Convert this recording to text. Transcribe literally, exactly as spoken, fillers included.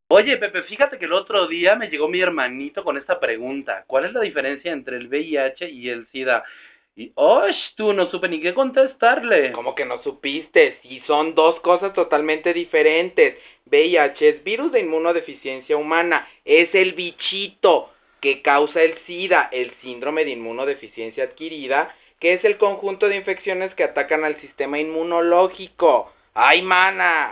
Oye, Pepe, fíjate que el otro día me llegó mi hermanito con esta pregunta. ¿Cuál es la diferencia entre el V I H y el SIDA? Y, ¡osh! Tú no supe ni qué contestarle. ¿Cómo que no supiste? Si son dos cosas totalmente diferentes. V I H es virus de inmunodeficiencia humana, es el bichito que causa el SIDA, el síndrome de inmunodeficiencia adquirida, que es el conjunto de infecciones que atacan al sistema inmunológico. ¡Ay, mana!